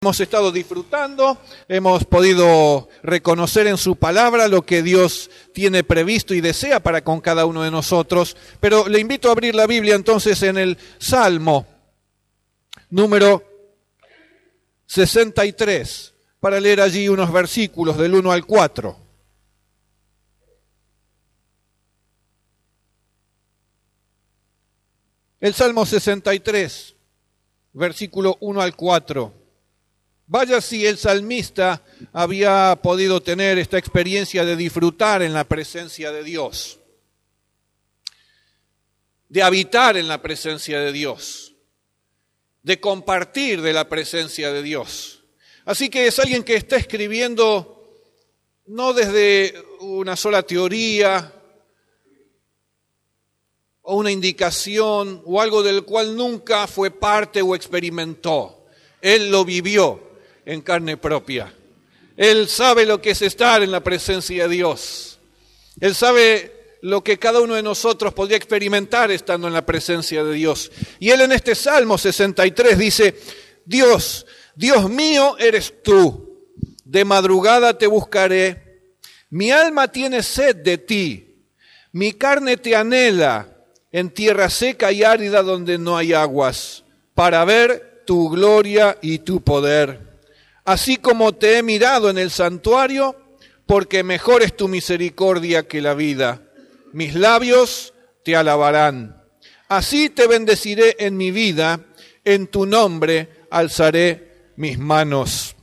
Hemos estado disfrutando, hemos podido reconocer en su palabra lo que Dios tiene previsto y desea para con cada uno de nosotros, pero le invito a abrir la Biblia entonces en el Salmo número 63, para leer allí unos versículos del 1 al 4. El Salmo 63, versículo 1 al 4. Vaya si el salmista había podido tener esta experiencia de disfrutar en la presencia de Dios, de habitar en la presencia de Dios, de compartir de la presencia de Dios. Así que es alguien que está escribiendo no desde una sola teoría o una indicación o algo del cual nunca fue parte o experimentó. Él lo vivió en carne propia. Él sabe lo que es estar en la presencia de Dios. Él sabe lo que cada uno de nosotros podría experimentar estando en la presencia de Dios. Y él en este Salmo 63 dice: Dios, Dios mío eres tú, de madrugada te buscaré, mi alma tiene sed de ti, mi carne te anhela en tierra seca y árida donde no hay aguas, para ver tu gloria y tu poder. Así como te he mirado en el santuario, porque mejor es tu misericordia que la vida. Mis labios te alabarán. Así te bendeciré en mi vida, en tu nombre alzaré mis manos.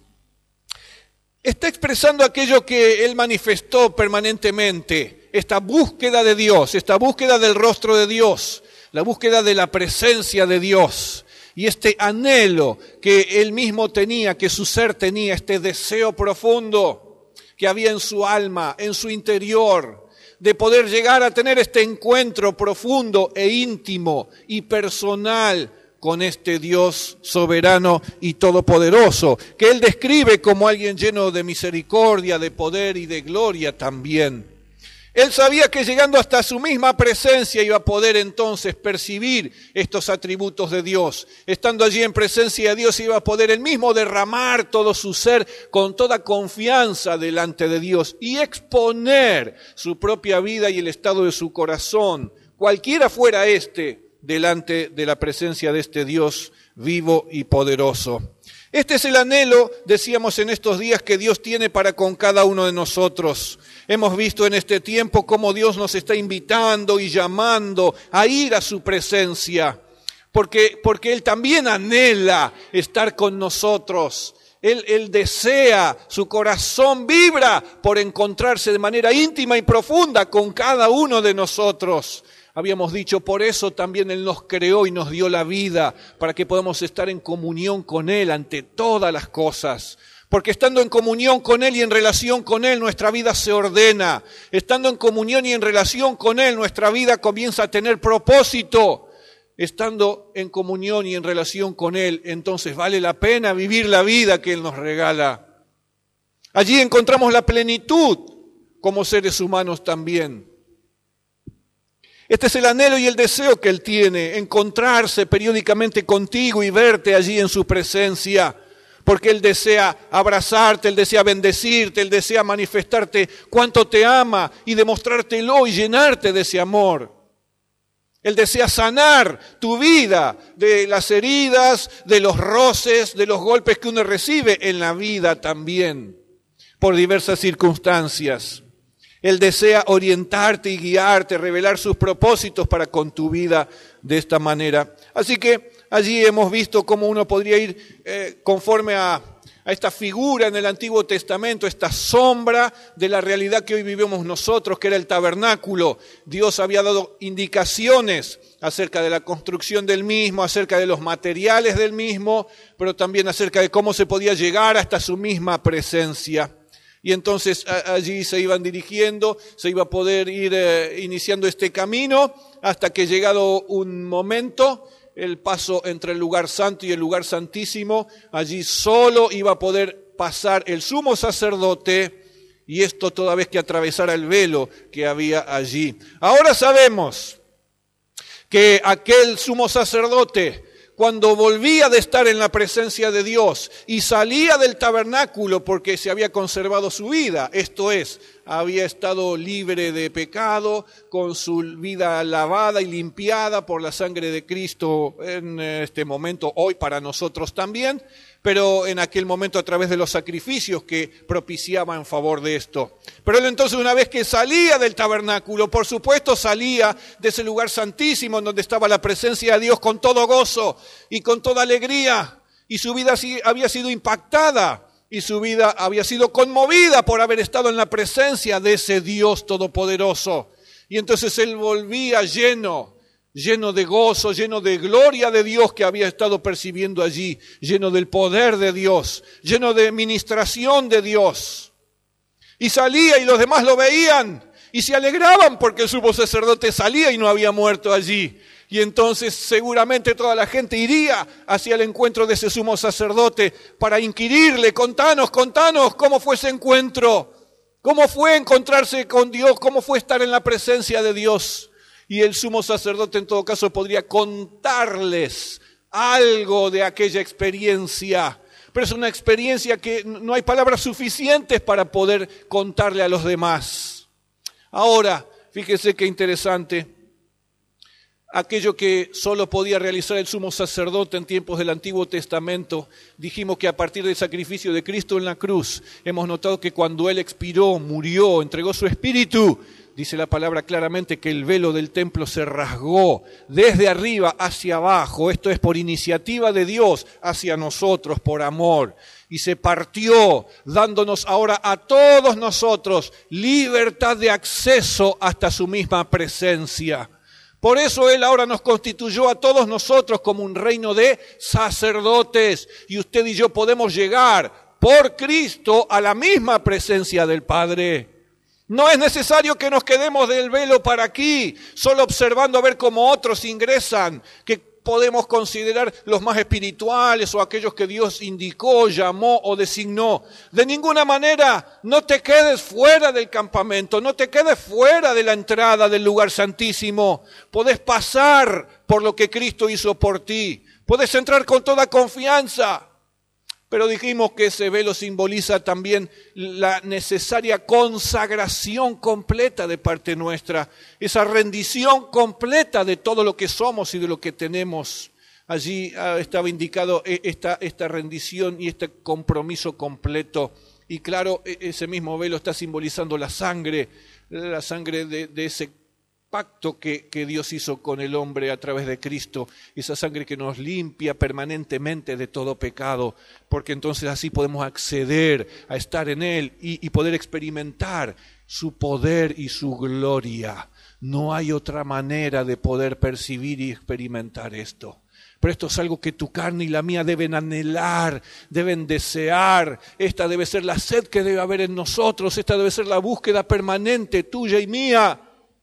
Está expresando aquello que él manifestó permanentemente, esta búsqueda de Dios, esta búsqueda del rostro de Dios, la búsqueda de la presencia de Dios. Y este anhelo que él mismo tenía, que su ser tenía, este deseo profundo que había en su alma, en su interior, de poder llegar a tener este encuentro profundo e íntimo y personal con este Dios soberano y todopoderoso, que él describe como alguien lleno de misericordia, de poder y de gloria también. Él sabía que llegando hasta su misma presencia iba a poder entonces percibir estos atributos de Dios. Estando allí en presencia de Dios iba a poder él mismo derramar todo su ser con toda confianza delante de Dios y exponer su propia vida y el estado de su corazón, cualquiera fuera delante de la presencia de este Dios vivo y poderoso. Este es el anhelo, decíamos en estos días, que Dios tiene para con cada uno de nosotros. Hemos visto en este tiempo cómo Dios nos está invitando y llamando a ir a su presencia, porque Él también anhela estar con nosotros. Él desea, su corazón vibra por encontrarse de manera íntima y profunda con cada uno de nosotros. Habíamos dicho, por eso también Él nos creó y nos dio la vida, para que podamos estar en comunión con Él ante todas las cosas. Porque estando en comunión con Él y en relación con Él, nuestra vida se ordena. Estando en comunión y en relación con Él, nuestra vida comienza a tener propósito. Estando en comunión y en relación con Él, entonces vale la pena vivir la vida que Él nos regala. Allí encontramos la plenitud como seres humanos también. Este es el anhelo y el deseo que Él tiene, encontrarse periódicamente contigo y verte allí en su presencia, porque Él desea abrazarte, Él desea bendecirte, Él desea manifestarte cuánto te ama y demostrártelo y llenarte de ese amor. Él desea sanar tu vida de las heridas, de los roces, de los golpes que uno recibe en la vida también, por diversas circunstancias. Él desea orientarte y guiarte, revelar sus propósitos para con tu vida de esta manera. Así que allí hemos visto cómo uno podría ir conforme a esta figura en el Antiguo Testamento, esta sombra de la realidad que hoy vivimos nosotros, que era el tabernáculo. Dios había dado indicaciones acerca de la construcción del mismo, acerca de los materiales del mismo, pero también acerca de cómo se podía llegar hasta su misma presencia. Y entonces allí se iban dirigiendo, se iba a poder ir iniciando este camino hasta que llegado un momento, el paso entre el lugar santo y el lugar santísimo, allí solo iba a poder pasar el sumo sacerdote, y esto toda vez que atravesara el velo que había allí. Ahora sabemos que aquel sumo sacerdote cuando volvía de estar en la presencia de Dios y salía del tabernáculo porque se había conservado su vida, esto es, había estado libre de pecado, con su vida lavada y limpiada por la sangre de Cristo en este momento, hoy para nosotros también, pero en aquel momento a través de los sacrificios que propiciaba en favor de esto. Pero él entonces, una vez que salía del tabernáculo, por supuesto salía de ese lugar santísimo en donde estaba la presencia de Dios con todo gozo y con toda alegría, y su vida había sido impactada y su vida había sido conmovida por haber estado en la presencia de ese Dios todopoderoso. Y entonces él volvía lleno de gozo, lleno de gloria de Dios que había estado percibiendo allí, lleno del poder de Dios, lleno de ministración de Dios. Y salía y los demás lo veían y se alegraban porque el sumo sacerdote salía y no había muerto allí. Y entonces seguramente toda la gente iría hacia el encuentro de ese sumo sacerdote para inquirirle, contanos, ¿cómo fue ese encuentro? ¿Cómo fue encontrarse con Dios? ¿Cómo fue estar en la presencia de Dios? Y el sumo sacerdote en todo caso podría contarles algo de aquella experiencia. Pero es una experiencia que no hay palabras suficientes para poder contarle a los demás. Ahora, fíjese qué interesante. Aquello que solo podía realizar el sumo sacerdote en tiempos del Antiguo Testamento, dijimos que a partir del sacrificio de Cristo en la cruz, hemos notado que cuando Él expiró, murió, entregó su espíritu, dice la palabra claramente que el velo del templo se rasgó desde arriba hacia abajo, esto es por iniciativa de Dios hacia nosotros, por amor, y se partió, dándonos ahora a todos nosotros libertad de acceso hasta su misma presencia. Por eso Él ahora nos constituyó a todos nosotros como un reino de sacerdotes, y usted y yo podemos llegar por Cristo a la misma presencia del Padre. No es necesario que nos quedemos del velo para aquí, solo observando a ver cómo otros ingresan, que podemos considerar los más espirituales o aquellos que Dios indicó, llamó o designó. De ninguna manera, no te quedes fuera del campamento, no te quedes fuera de la entrada del lugar santísimo. Podés pasar por lo que Cristo hizo por ti, podés entrar con toda confianza. Pero dijimos que ese velo simboliza también la necesaria consagración completa de parte nuestra, esa rendición completa de todo lo que somos y de lo que tenemos. Allí estaba indicado esta rendición y este compromiso completo. Y claro, ese mismo velo está simbolizando la sangre de ese pacto que Dios hizo con el hombre a través de Cristo, esa sangre que nos limpia permanentemente de todo pecado, porque entonces así podemos acceder a estar en Él y poder experimentar su poder y su gloria. No hay otra manera de poder percibir y experimentar esto. Pero esto es algo que tu carne y la mía deben anhelar, deben desear. Esta debe ser la sed que debe haber en nosotros, esta debe ser la búsqueda permanente tuya y mía.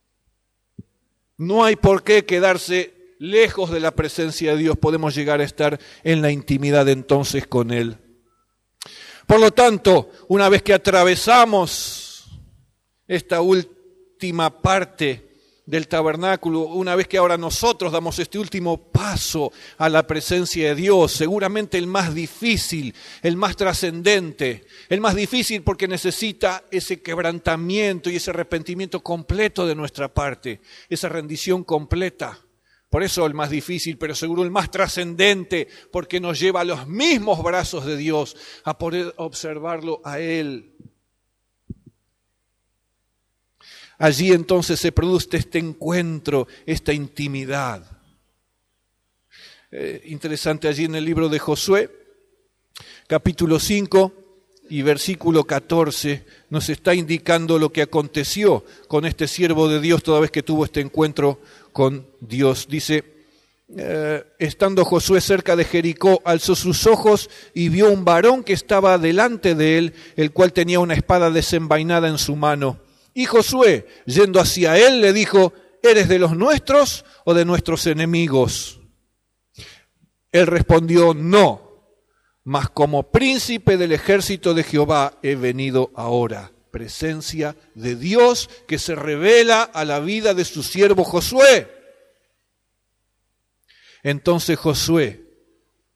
No hay por qué quedarse lejos de la presencia de Dios. Podemos llegar a estar en la intimidad entonces con Él. Por lo tanto, una vez que atravesamos esta última parte del tabernáculo, una vez que ahora nosotros damos este último paso a la presencia de Dios, seguramente el más difícil, el más trascendente, el más difícil porque necesita ese quebrantamiento y ese arrepentimiento completo de nuestra parte, esa rendición completa. Por eso el más difícil, pero seguro el más trascendente, porque nos lleva a los mismos brazos de Dios, a poder observarlo a Él. Allí entonces se produce este encuentro, esta intimidad. Interesante allí en el libro de Josué, capítulo 5 y versículo 14, nos está indicando lo que aconteció con este siervo de Dios toda vez que tuvo este encuentro con Dios. Dice, estando Josué cerca de Jericó, alzó sus ojos y vio un varón que estaba delante de él, el cual tenía una espada desenvainada en su mano. Y Josué, yendo hacia él, le dijo, ¿eres de los nuestros o de nuestros enemigos? Él respondió, no, mas como príncipe del ejército de Jehová he venido ahora. Presencia de Dios que se revela a la vida de su siervo Josué. Entonces Josué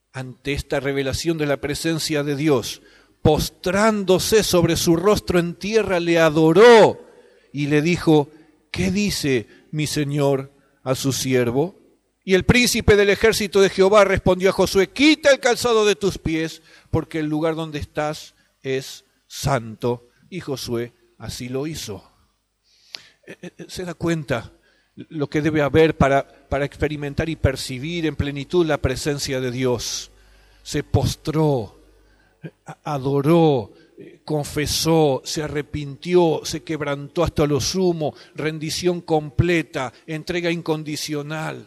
ante esta revelación de la presencia de Dios, postrándose sobre su rostro en tierra, le adoró y le dijo: ¿qué dice mi señor a su siervo? Y el príncipe del ejército de Jehová respondió a Josué: quita el calzado de tus pies, porque el lugar donde estás es santo. Y Josué así lo hizo. ¿Se da cuenta lo que debe haber para experimentar y percibir en plenitud la presencia de Dios? Se postró, adoró, confesó, se arrepintió, se quebrantó hasta lo sumo, rendición completa, entrega incondicional.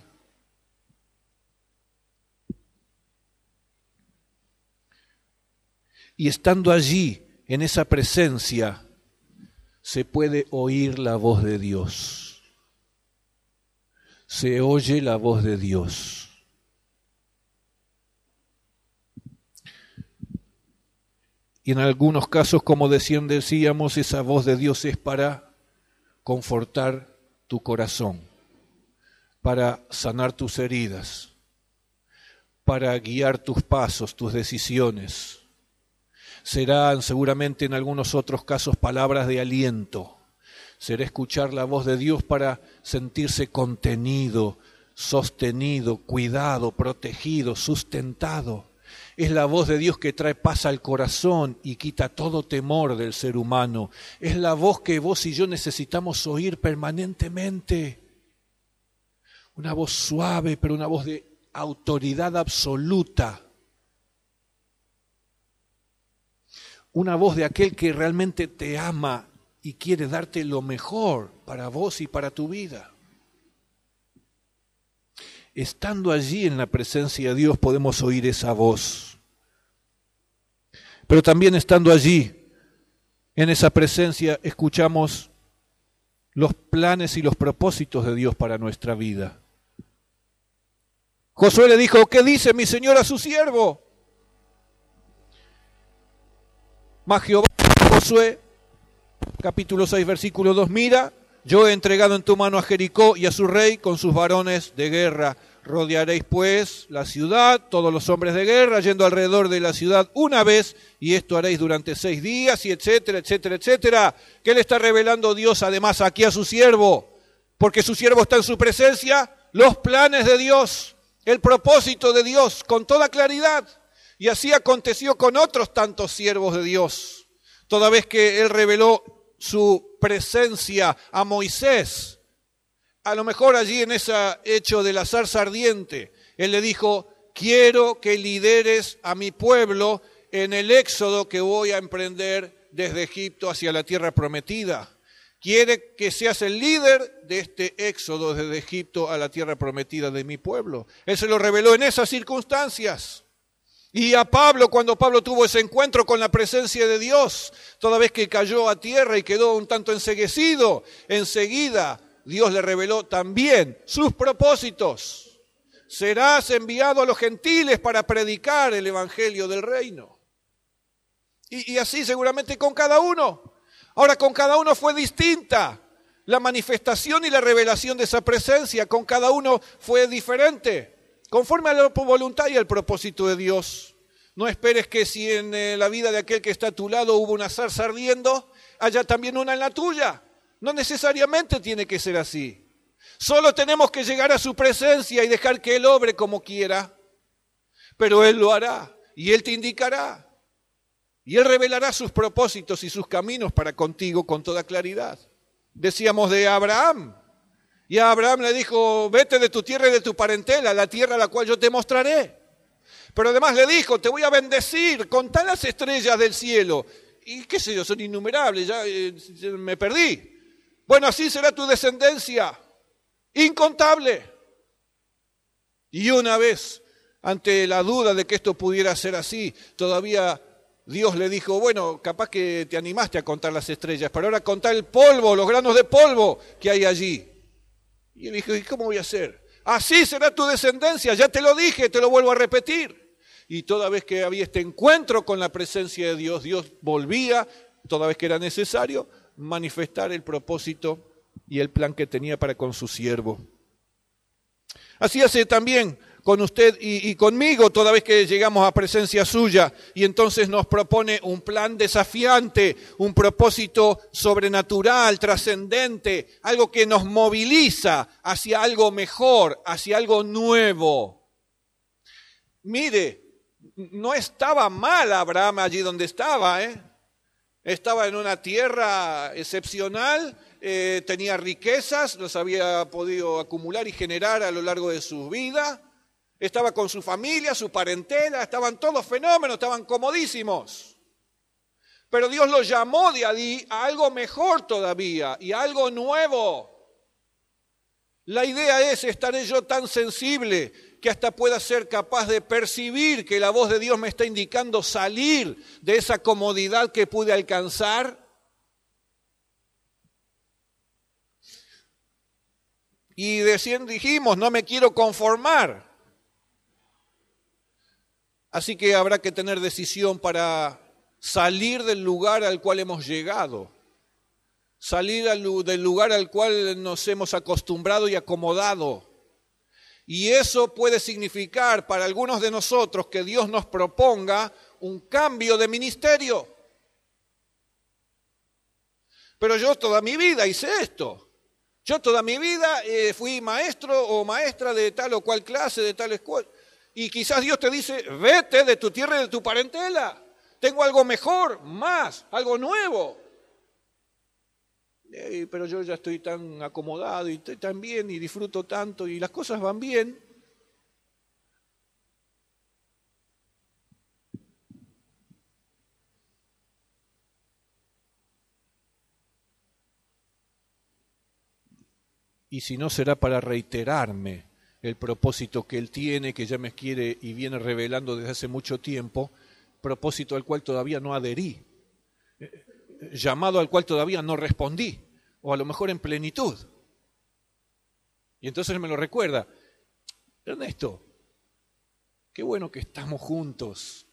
Y estando allí, en esa presencia, se puede oír la voz de Dios. Se oye la voz de Dios. Y en algunos casos, como decíamos, esa voz de Dios es para confortar tu corazón, para sanar tus heridas, para guiar tus pasos, tus decisiones. Serán seguramente en algunos otros casos palabras de aliento. Será escuchar la voz de Dios para sentirse contenido, sostenido, cuidado, protegido, sustentado. Es la voz de Dios que trae paz al corazón y quita todo temor del ser humano. Es la voz que vos y yo necesitamos oír permanentemente. Una voz suave, pero una voz de autoridad absoluta. Una voz de aquel que realmente te ama y quiere darte lo mejor para vos y para tu vida. Estando allí en la presencia de Dios podemos oír esa voz. Pero también estando allí, en esa presencia, escuchamos los planes y los propósitos de Dios para nuestra vida. Josué le dijo: ¿qué dice mi señor a su siervo? Mas Jehová dijo a Josué, capítulo 6, versículo 2, mira, yo he entregado en tu mano a Jericó y a su rey con sus varones de guerra. Rodearéis pues la ciudad, todos los hombres de guerra, yendo alrededor de la ciudad una vez, y esto haréis durante 6 días, y etcétera, etcétera, etcétera. ¿Qué le está revelando Dios además aquí a su siervo? Porque su siervo está en su presencia, los planes de Dios, el propósito de Dios, con toda claridad. Y así aconteció con otros tantos siervos de Dios. Toda vez que Él reveló su presencia a Moisés, a lo mejor allí en ese hecho de la zarza ardiente, Él le dijo: quiero que lideres a mi pueblo en el éxodo que voy a emprender desde Egipto hacia la tierra prometida. Quiere que seas el líder de este éxodo desde Egipto a la tierra prometida de mi pueblo. Él se lo reveló en esas circunstancias. Y a Pablo, cuando Pablo tuvo ese encuentro con la presencia de Dios, toda vez que cayó a tierra y quedó un tanto enceguecido, enseguida Dios le reveló también sus propósitos. Serás enviado a los gentiles para predicar el evangelio del reino. Y así seguramente con cada uno. Ahora, con cada uno fue distinta la manifestación y la revelación de esa presencia. Con cada uno fue diferente, conforme a la voluntad y al propósito de Dios. No esperes que si en la vida de aquel que está a tu lado hubo una zarza ardiendo, haya también una en la tuya. No necesariamente tiene que ser así. Solo tenemos que llegar a su presencia y dejar que Él obre como quiera. Pero Él lo hará y Él te indicará. Y Él revelará sus propósitos y sus caminos para contigo con toda claridad. Decíamos de Abraham. Y a Abraham le dijo: vete de tu tierra y de tu parentela, a la tierra a la cual yo te mostraré. Pero además le dijo: te voy a bendecir, contá las estrellas del cielo. Y qué sé yo, son innumerables, ya me perdí. Bueno, así será tu descendencia, incontable. Y una vez, ante la duda de que esto pudiera ser así, todavía Dios le dijo: bueno, capaz que te animaste a contar las estrellas, pero ahora contá el polvo, los granos de polvo que hay allí. Y él dijo: ¿y cómo voy a hacer? Así será tu descendencia, ya te lo dije, te lo vuelvo a repetir. Y toda vez que había este encuentro con la presencia de Dios, Dios volvía, toda vez que era necesario, manifestar el propósito y el plan que tenía para con su siervo. Así hace también con usted y conmigo toda vez que llegamos a presencia suya, y entonces nos propone un plan desafiante, un propósito sobrenatural, trascendente, algo que nos moviliza hacia algo mejor, hacia algo nuevo. Mire, no estaba mal Abraham allí donde estaba, ¿eh? Estaba en una tierra excepcional, tenía riquezas, las había podido acumular y generar a lo largo de su vida. Estaba con su familia, su parentela, estaban todos fenómenos, estaban comodísimos. Pero Dios lo llamó de allí a algo mejor todavía y a algo nuevo. La idea es, ¿estaré yo tan sensible que hasta pueda ser capaz de percibir que la voz de Dios me está indicando salir de esa comodidad que pude alcanzar? Y dijimos, no me quiero conformar. Así que habrá que tener decisión para salir del lugar al cual hemos llegado, salir del lugar al cual nos hemos acostumbrado y acomodado. Y eso puede significar para algunos de nosotros que Dios nos proponga un cambio de ministerio. Pero yo toda mi vida hice esto. Yo toda mi vida fui maestro o maestra de tal o cual clase, de tal escuela. Y quizás Dios te dice, vete de tu tierra y de tu parentela. Tengo algo mejor, más, algo nuevo. Pero yo ya estoy tan acomodado y estoy tan bien y disfruto tanto y las cosas van bien. Y si no, será para reiterarme el propósito que Él tiene, que ya me quiere y viene revelando desde hace mucho tiempo, propósito al cual todavía no adherí, llamado al cual todavía no respondí, o a lo mejor en plenitud. Y entonces me lo recuerda, Ernesto, qué bueno que estamos juntos,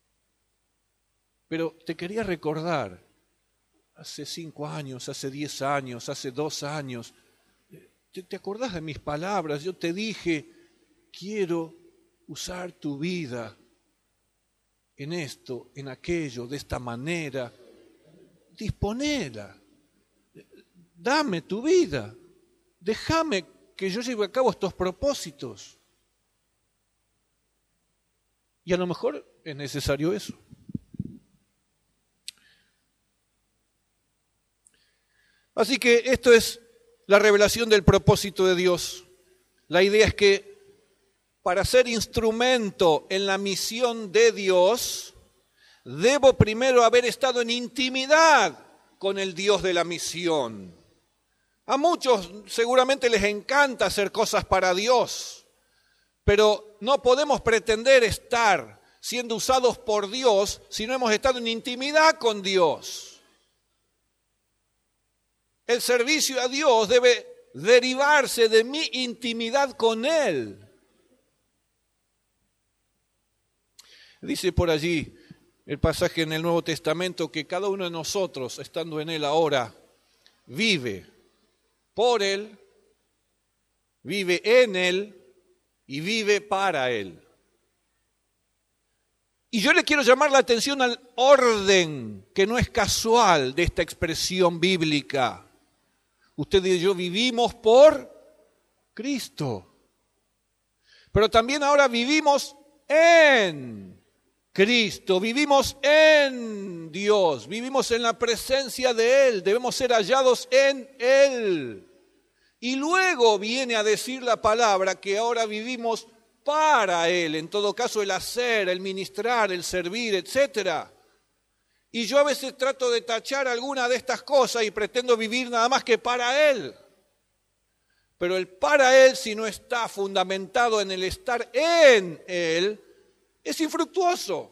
pero te quería recordar, hace 5 años, hace 10 años, hace 2 años, ¿te acordás de mis palabras? Yo te dije, quiero usar tu vida en esto, en aquello, de esta manera. Disponela. Dame tu vida. Déjame que yo lleve a cabo estos propósitos. Y a lo mejor es necesario eso. Así que esto es la revelación del propósito de Dios. La idea es que para ser instrumento en la misión de Dios, debo primero haber estado en intimidad con el Dios de la misión. A muchos seguramente les encanta hacer cosas para Dios, pero no podemos pretender estar siendo usados por Dios si no hemos estado en intimidad con Dios. El servicio a Dios debe derivarse de mi intimidad con Él. Dice por allí el pasaje en el Nuevo Testamento que cada uno de nosotros, estando en Él ahora, vive por Él, vive en Él y vive para Él. Y yo le quiero llamar la atención al orden, que no es casual, de esta expresión bíblica. Usted y yo vivimos por Cristo, pero también ahora vivimos en Cristo, vivimos en Dios, vivimos en la presencia de Él, debemos ser hallados en Él. Y luego viene a decir la palabra que ahora vivimos para Él, en todo caso el hacer, el ministrar, el servir, etcétera. Y yo a veces trato de tachar alguna de estas cosas y pretendo vivir nada más que para Él. Pero el para Él, si no está fundamentado en el estar en Él, es infructuoso.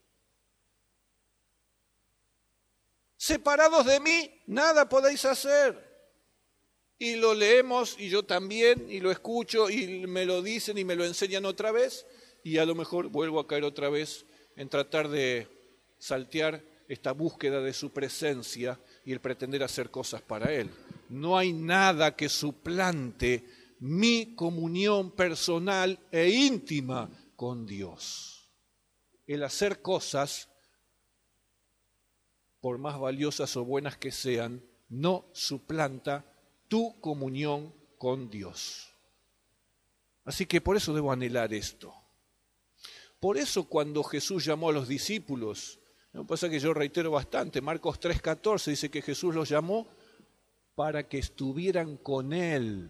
Separados de mí, nada podéis hacer. Y lo leemos, y yo también, y lo escucho, y me lo dicen y me lo enseñan otra vez, y a lo mejor vuelvo a caer otra vez en tratar de saltear esta búsqueda de su presencia y el pretender hacer cosas para Él. No hay nada que suplante mi comunión personal e íntima con Dios. El hacer cosas, por más valiosas o buenas que sean, no suplanta tu comunión con Dios. Así que por eso debo anhelar esto. Por eso cuando Jesús llamó a los discípulos, lo que pasa es que yo reitero bastante, Marcos 3:14 dice que Jesús los llamó para que estuvieran con Él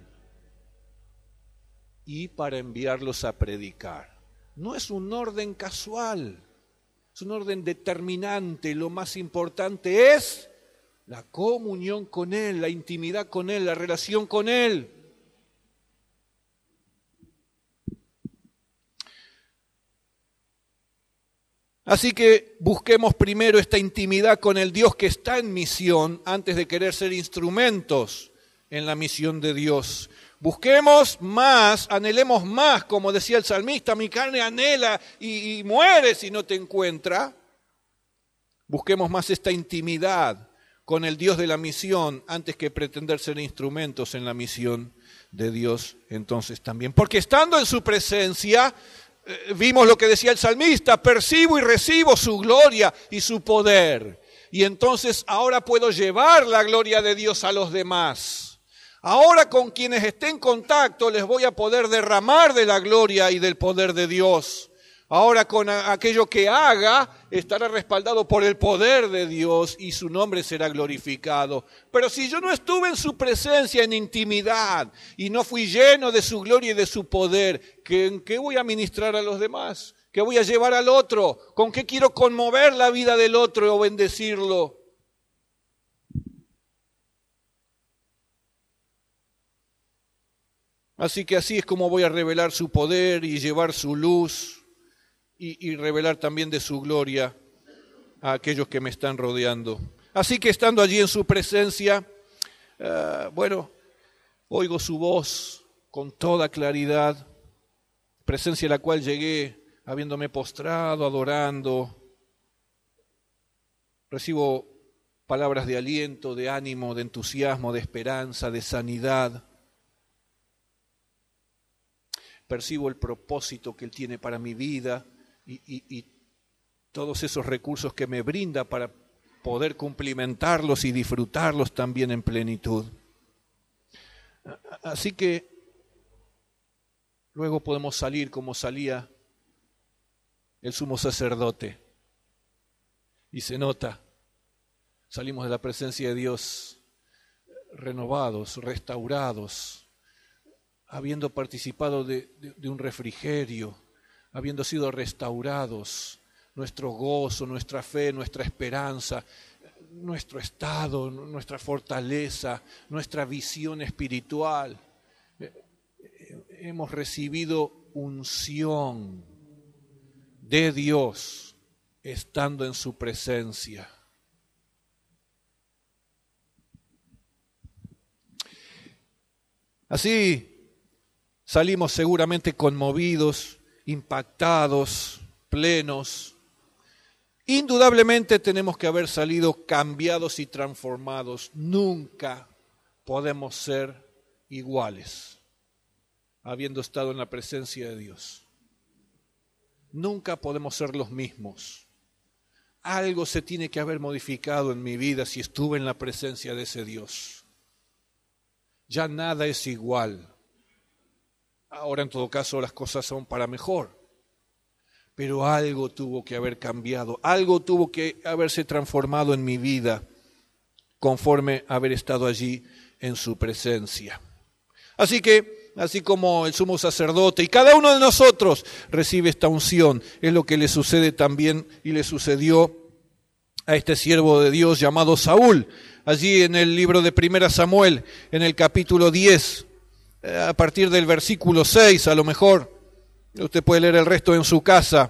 y para enviarlos a predicar. No es un orden casual, es un orden determinante. Lo más importante es la comunión con Él, la intimidad con Él, la relación con Él. Así que busquemos primero esta intimidad con el Dios que está en misión antes de querer ser instrumentos en la misión de Dios. Busquemos más, anhelemos más, como decía el salmista, mi carne anhela y muere si no te encuentra. Busquemos más esta intimidad con el Dios de la misión antes que pretender ser instrumentos en la misión de Dios entonces también. Porque estando en su presencia, vimos lo que decía el salmista, percibo y recibo su gloria y su poder. Y entonces ahora puedo llevar la gloria de Dios a los demás. Ahora con quienes esté en contacto les voy a poder derramar de la gloria y del poder de Dios. Ahora con aquello que haga estará respaldado por el poder de Dios y su nombre será glorificado. Pero si yo no estuve en su presencia en intimidad y no fui lleno de su gloria y de su poder, ¿en qué voy a ministrar a los demás? ¿Qué voy a llevar al otro? ¿Con qué quiero conmover la vida del otro o bendecirlo? Así que así es como voy a revelar su poder y llevar su luz y revelar también de su gloria a aquellos que me están rodeando. Así que estando allí en su presencia, oigo su voz con toda claridad, presencia a la cual llegué habiéndome postrado, adorando. Recibo palabras de aliento, de ánimo, de entusiasmo, de esperanza, de sanidad. Percibo el propósito que Él tiene para mi vida y todos esos recursos que me brinda para poder cumplimentarlos y disfrutarlos también en plenitud. Así que luego podemos salir como salía el sumo sacerdote. Y se nota, salimos de la presencia de Dios renovados, restaurados, habiendo participado de un refrigerio, habiendo sido restaurados, nuestro gozo, nuestra fe, nuestra esperanza, nuestro estado, nuestra fortaleza, nuestra visión espiritual. Hemos recibido unción de Dios estando en su presencia. Así salimos seguramente conmovidos, impactados, plenos. Indudablemente tenemos que haber salido cambiados y transformados. Nunca podemos ser iguales, habiendo estado en la presencia de Dios. Nunca podemos ser los mismos. Algo se tiene que haber modificado en mi vida si estuve en la presencia de ese Dios. Ya nada es igual. Ahora en todo caso las cosas son para mejor. Pero algo tuvo que haber cambiado, algo tuvo que haberse transformado en mi vida conforme haber estado allí en su presencia. Así que, así como el sumo sacerdote y cada uno de nosotros recibe esta unción, es lo que le sucede también y le sucedió a este siervo de Dios llamado Saúl. Allí en el libro de 1 Samuel, en el capítulo 10, a partir del versículo 6 a lo mejor, usted puede leer el resto en su casa.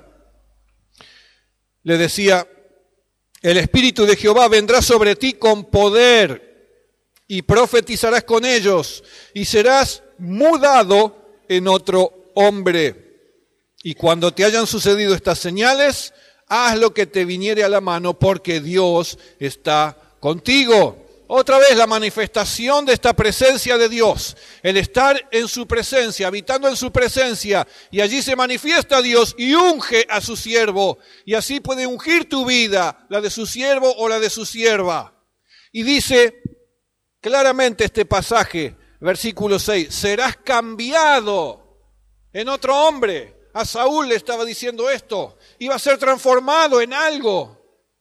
Le decía, el Espíritu de Jehová vendrá sobre ti con poder y profetizarás con ellos y serás mudado en otro hombre. Y cuando te hayan sucedido estas señales, haz lo que te viniere a la mano porque Dios está contigo. Otra vez la manifestación de esta presencia de Dios, el estar en su presencia, habitando en su presencia, y allí se manifiesta Dios y unge a su siervo, y así puede ungir tu vida, la de su siervo o la de su sierva. Y dice claramente este pasaje, versículo 6, serás cambiado en otro hombre. A Saúl le estaba diciendo esto, iba a ser transformado en algo.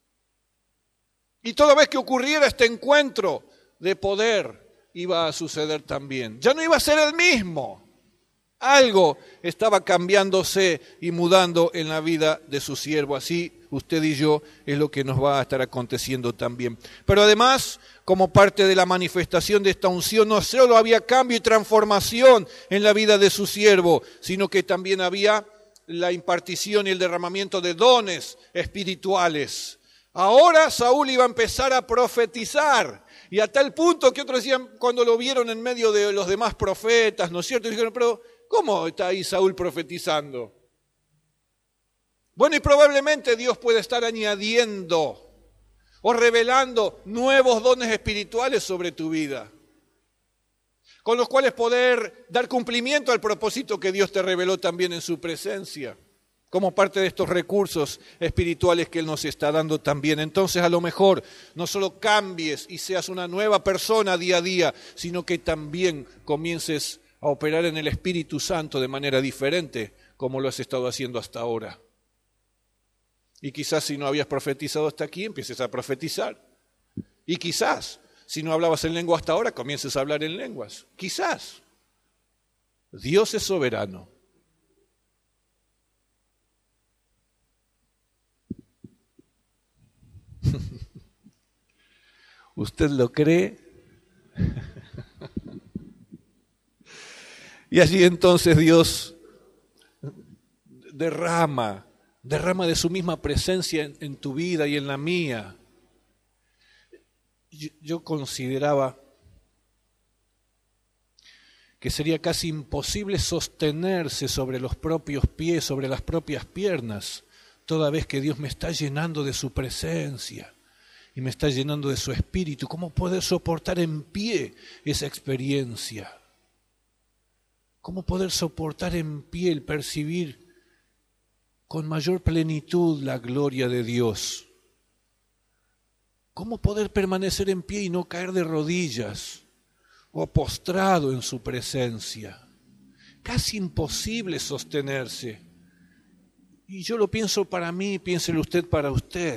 Y toda vez que ocurriera este encuentro de poder, iba a suceder también. Ya no iba a ser el mismo. Algo estaba cambiándose y mudando en la vida de su siervo. Así usted y yo es lo que nos va a estar aconteciendo también. Pero además, como parte de la manifestación de esta unción, no solo había cambio y transformación en la vida de su siervo, sino que también había la impartición y el derramamiento de dones espirituales. Ahora Saúl iba a empezar a profetizar, y a tal punto que otros decían, cuando lo vieron en medio de los demás profetas, ¿no es cierto? Y dijeron, pero ¿cómo está ahí Saúl profetizando? Bueno, y probablemente Dios puede estar añadiendo o revelando nuevos dones espirituales sobre tu vida, con los cuales poder dar cumplimiento al propósito que Dios te reveló también en su presencia, como parte de estos recursos espirituales que Él nos está dando también. Entonces, a lo mejor, no solo cambies y seas una nueva persona día a día, sino que también comiences a operar en el Espíritu Santo de manera diferente, como lo has estado haciendo hasta ahora. Y quizás si no habías profetizado hasta aquí, empieces a profetizar. Y quizás, si no hablabas en lengua hasta ahora, comiences a hablar en lenguas. Quizás. Dios es soberano. ¿Usted lo cree? Y allí entonces Dios derrama de su misma presencia en tu vida y en la mía. Yo consideraba que sería casi imposible sostenerse sobre los propios pies, sobre las propias piernas, toda vez que Dios me está llenando de su presencia y me está llenando de su espíritu. ¿Cómo poder soportar en pie esa experiencia? ¿Cómo poder soportar en pie el percibir con mayor plenitud la gloria de Dios? ¿Cómo poder permanecer en pie y no caer de rodillas o postrado en su presencia? Casi imposible sostenerse. Y yo lo pienso para mí, piénselo usted para usted.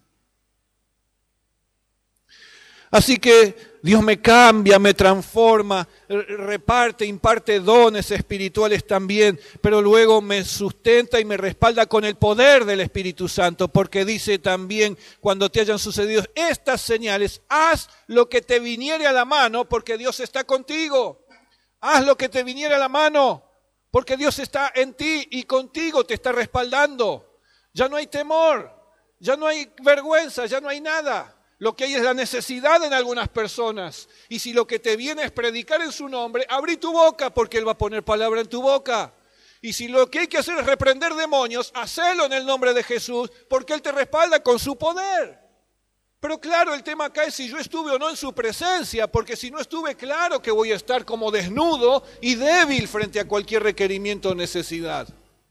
Así que Dios me cambia, me transforma, reparte, imparte dones espirituales también, pero luego me sustenta y me respalda con el poder del Espíritu Santo, porque dice también, cuando te hayan sucedido estas señales, haz lo que te viniere a la mano, porque Dios está contigo. Haz lo que te viniere a la mano, porque Dios está en ti y contigo te está respaldando. Ya no hay temor, ya no hay vergüenza, ya no hay nada. Lo que hay es la necesidad en algunas personas. Y si lo que te viene es predicar en su nombre, abrí tu boca porque Él va a poner palabra en tu boca. Y si lo que hay que hacer es reprender demonios, hacelo en el nombre de Jesús porque Él te respalda con su poder. Pero claro, el tema acá es si yo estuve o no en su presencia, porque si no estuve, claro que voy a estar como desnudo y débil frente a cualquier requerimiento o necesidad.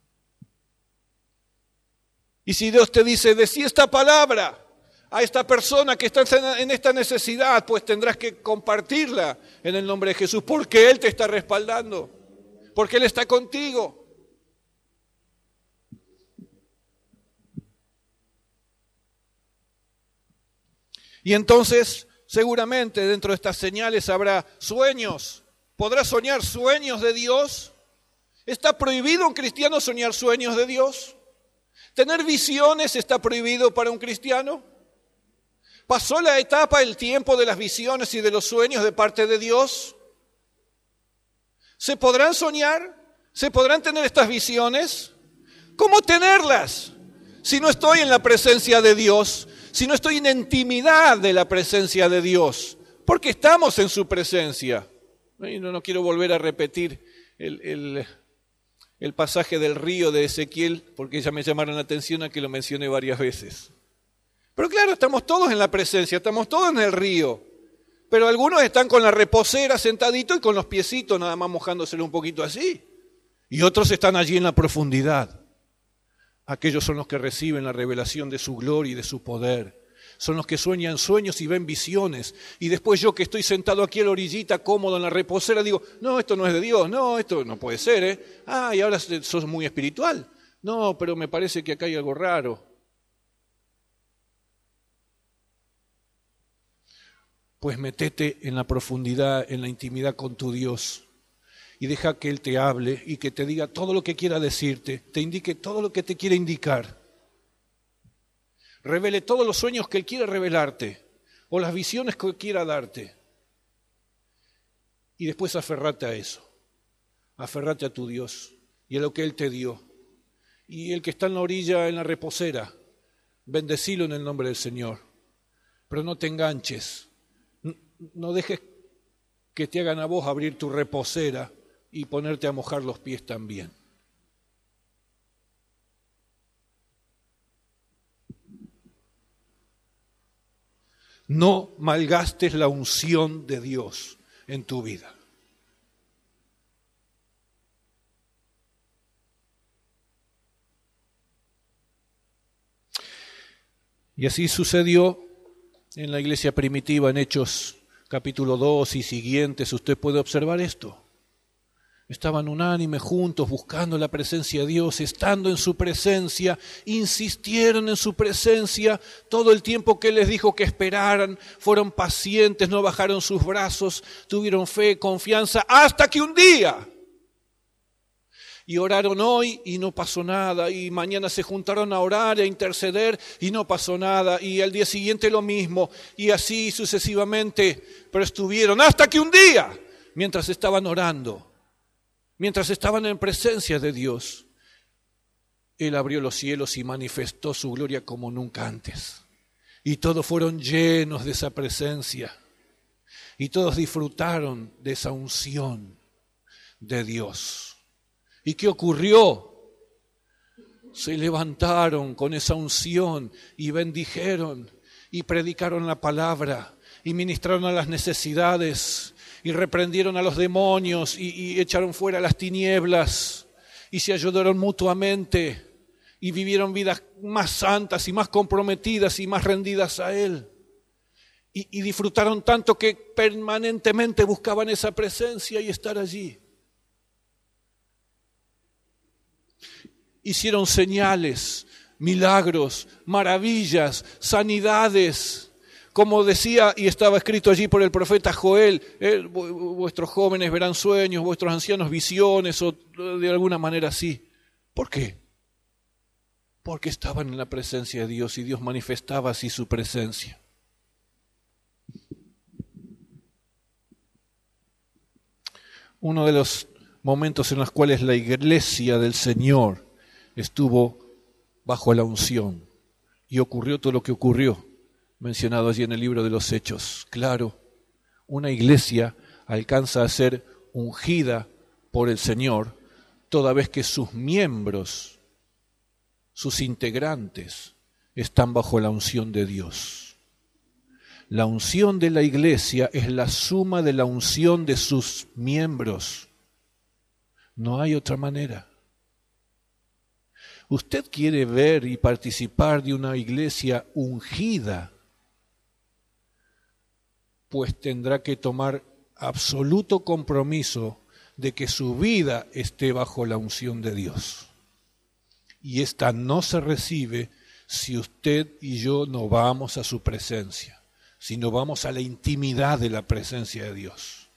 Y si Dios te dice, decí esta palabra a esta persona que está en esta necesidad, pues tendrás que compartirla en el nombre de Jesús, porque Él te está respaldando, porque Él está contigo. Y entonces, seguramente dentro de estas señales habrá sueños. ¿Podrás soñar sueños de Dios? ¿Está prohibido un cristiano soñar sueños de Dios? ¿Tener visiones está prohibido para un cristiano? ¿Pasó la etapa, el tiempo de las visiones y de los sueños de parte de Dios? ¿Se podrán soñar? ¿Se podrán tener estas visiones? ¿Cómo tenerlas si no estoy en la presencia de Dios? Si no estoy en intimidad de la presencia de Dios, porque estamos en su presencia. No quiero volver a repetir el pasaje del río de Ezequiel, porque ya me llamaron la atención a que lo mencioné varias veces. Pero claro, estamos todos en la presencia, estamos todos en el río. Pero algunos están con la reposera sentaditos y con los piecitos nada más mojándoselo un poquito así. Y otros están allí en la profundidad. Aquellos son los que reciben la revelación de su gloria y de su poder. Son los que sueñan sueños y ven visiones. Y después yo que estoy sentado aquí a la orillita, cómodo en la reposera, digo, no, esto no es de Dios, no, esto no puede ser, ¿eh? Ah, y ahora sos muy espiritual. No, pero me parece que acá hay algo raro. Pues metete en la profundidad, en la intimidad con tu Dios. Y deja que Él te hable y que te diga todo lo que quiera decirte, te indique todo lo que te quiere indicar. Revele todos los sueños que Él quiere revelarte o las visiones que quiera darte. Y después aferrate a eso. Aferrate a tu Dios y a lo que Él te dio. Y el que está en la orilla, en la reposera, bendecilo en el nombre del Señor. Pero no te enganches. No dejes que te hagan a vos abrir tu reposera y ponerte a mojar los pies también. No malgastes la unción de Dios en tu vida. Y así sucedió en la iglesia primitiva, en Hechos capítulo 2 y siguientes. Usted puede observar esto. Estaban unánimes juntos buscando la presencia de Dios, estando en su presencia, insistieron en su presencia todo el tiempo que Él les dijo que esperaran, fueron pacientes, no bajaron sus brazos, tuvieron fe, confianza, hasta que un día, y oraron hoy y no pasó nada, y mañana se juntaron a orar e a interceder y no pasó nada, y al día siguiente lo mismo, y así sucesivamente, pero estuvieron hasta que un día, mientras estaban orando, mientras estaban en presencia de Dios, Él abrió los cielos y manifestó su gloria como nunca antes. Y todos fueron llenos de esa presencia. Y todos disfrutaron de esa unción de Dios. ¿Y qué ocurrió? Se levantaron con esa unción y bendijeron y predicaron la palabra y ministraron a las necesidades y reprendieron a los demonios y echaron fuera las tinieblas y se ayudaron mutuamente y vivieron vidas más santas y más comprometidas y más rendidas a Él. Y disfrutaron tanto que permanentemente buscaban esa presencia y estar allí. Hicieron señales, milagros, maravillas, sanidades. Como decía y estaba escrito allí por el profeta Joel, vuestros jóvenes verán sueños, vuestros ancianos visiones, o de alguna manera así. ¿Por qué? Porque estaban en la presencia de Dios y Dios manifestaba así su presencia. Uno de los momentos en los cuales la iglesia del Señor estuvo bajo la unción y ocurrió todo lo que ocurrió, mencionado allí en el libro de los Hechos. Claro, una iglesia alcanza a ser ungida por el Señor toda vez que sus miembros, sus integrantes, están bajo la unción de Dios. La unción de la iglesia es la suma de la unción de sus miembros. No hay otra manera. Usted quiere ver y participar de una iglesia ungida, pues tendrá que tomar absoluto compromiso de que su vida esté bajo la unción de Dios. Y esta no se recibe si usted y yo no vamos a su presencia, si no vamos a la intimidad de la presencia de Dios.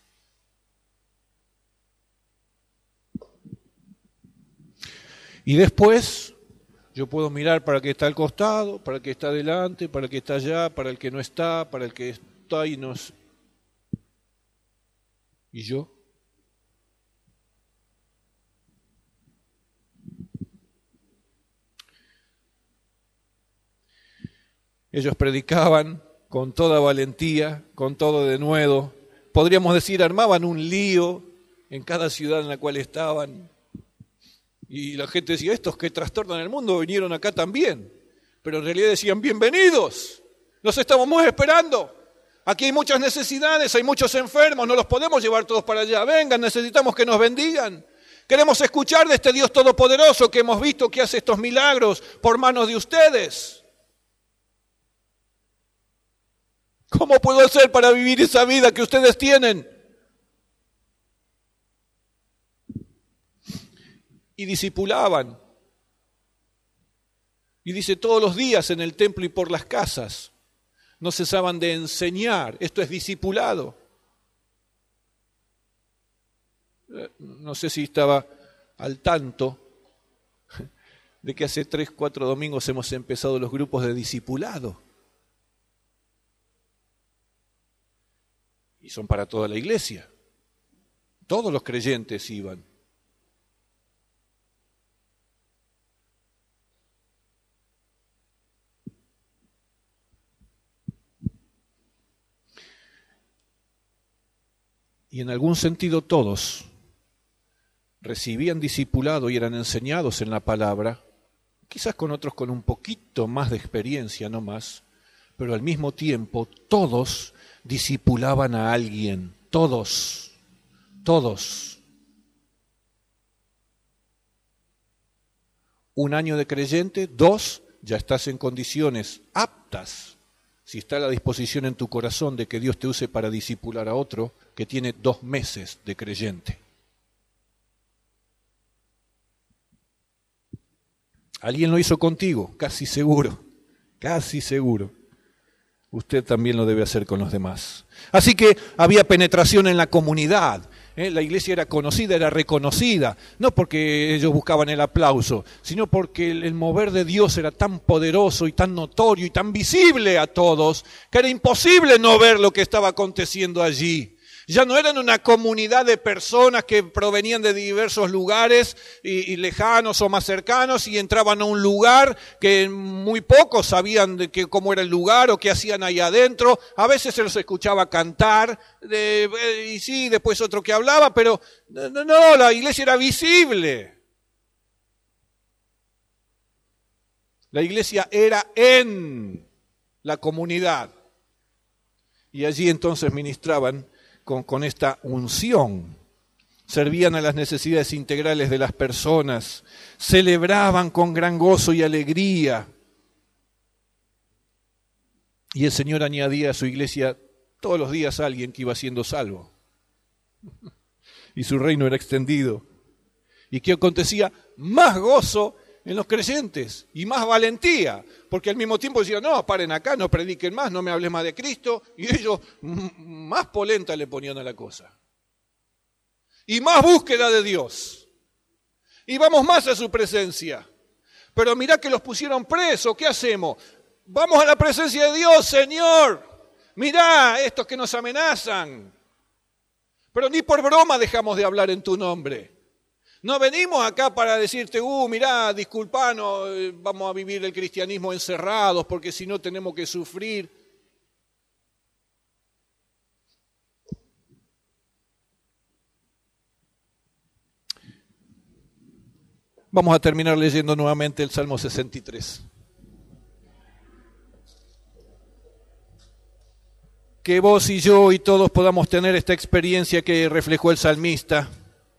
Y después yo puedo mirar para el que está al costado, para el que está adelante, para el que está allá, para el que no está, para el que está y no. ¿Y yo? Ellos predicaban con toda valentía, con todo denuedo. Podríamos decir, armaban un lío en cada ciudad en la cual estaban. Y la gente decía, estos que trastornan el mundo vinieron acá también. Pero en realidad decían, bienvenidos, nos estábamos esperando. Aquí hay muchas necesidades, hay muchos enfermos, no los podemos llevar todos para allá. Vengan, necesitamos que nos bendigan. Queremos escuchar de este Dios todopoderoso que hemos visto que hace estos milagros por manos de ustedes. ¿Cómo puedo hacer para vivir esa vida que ustedes tienen? Y discipulaban. Y dice, todos los días en el templo y por las casas no cesaban de enseñar. Esto es discipulado. No sé si estaba al tanto de que hace 3, 4 domingos hemos empezado los grupos de discipulado. Y son para toda la iglesia. Todos los creyentes iban. Y en algún sentido todos recibían discipulado y eran enseñados en la palabra, quizás con otros con un poquito más de experiencia, no más, pero al mismo tiempo todos discipulaban a alguien, todos. Un año de creyente, 2, ya estás en condiciones aptas, si está a la disposición en tu corazón de que Dios te use para discipular a otro que tiene 2 meses de creyente. Alguien lo hizo contigo, casi seguro. Usted también lo debe hacer con los demás. Así que había penetración en la comunidad. La iglesia era conocida, era reconocida, no porque ellos buscaban el aplauso, sino porque el mover de Dios era tan poderoso y tan notorio y tan visible a todos, que era imposible no ver lo que estaba aconteciendo allí. Ya no eran una comunidad de personas que provenían de diversos lugares y lejanos o más cercanos y entraban a un lugar que muy pocos sabían de cómo era el lugar o qué hacían ahí adentro. A veces se los escuchaba cantar y sí, después otro que hablaba, pero no, la iglesia era visible. La iglesia era en la comunidad y allí entonces ministraban con esta unción, servían a las necesidades integrales de las personas, celebraban con gran gozo y alegría. Y el Señor añadía a su iglesia todos los días a alguien que iba siendo salvo. Y su reino era extendido. ¿Y qué acontecía? Más gozo en los creyentes y más valentía, porque al mismo tiempo decían, no, paren acá, no prediquen más, no me hables más de Cristo, y ellos más polenta le ponían a la cosa. Y más búsqueda de Dios. Y vamos más a su presencia. Pero mirá que los pusieron presos, ¿qué hacemos? Vamos a la presencia de Dios, Señor. Mirá estos que nos amenazan. Pero ni por broma dejamos de hablar en tu nombre. No venimos acá para decirte, mirá, disculpanos, vamos a vivir el cristianismo encerrados porque si no tenemos que sufrir. Vamos a terminar leyendo nuevamente el Salmo 63. Que vos y yo y todos podamos tener esta experiencia que reflejó el salmista.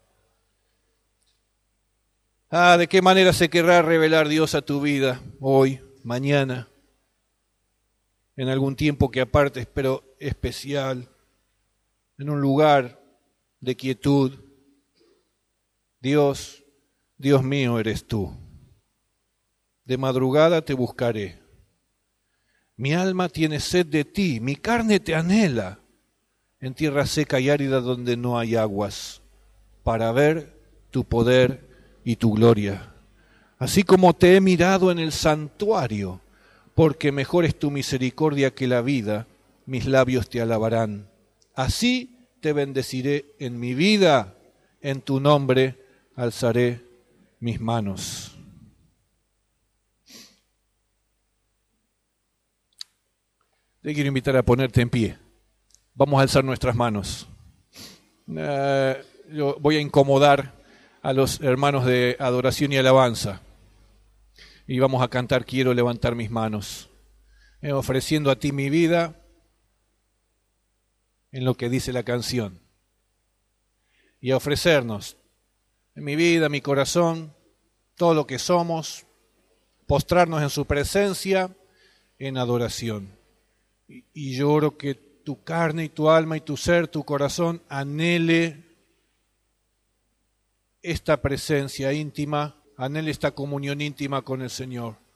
¿De qué manera se querrá revelar Dios a tu vida hoy, mañana, en algún tiempo que apartes, pero especial, en un lugar de quietud? Dios, Dios mío eres tú. De madrugada te buscaré. Mi alma tiene sed de ti, mi carne te anhela, en tierra seca y árida donde no hay aguas, para ver tu poder y tu gloria, así como te he mirado en el santuario, porque mejor es tu misericordia que la vida, mis labios te alabarán. Así te bendeciré en mi vida, en tu nombre alzaré mis manos. Te quiero invitar a ponerte en pie. Vamos a alzar nuestras manos. Yo voy a incomodar a los hermanos de adoración y alabanza. Y vamos a cantar Quiero levantar mis manos, ofreciendo a ti mi vida, en lo que dice la canción y a ofrecernos en mi vida, mi corazón, todo lo que somos, postrarnos en su presencia en adoración. Y yo oro que tu carne y tu alma y tu ser, tu corazón anhele esta presencia íntima, anhele esta comunión íntima con el Señor.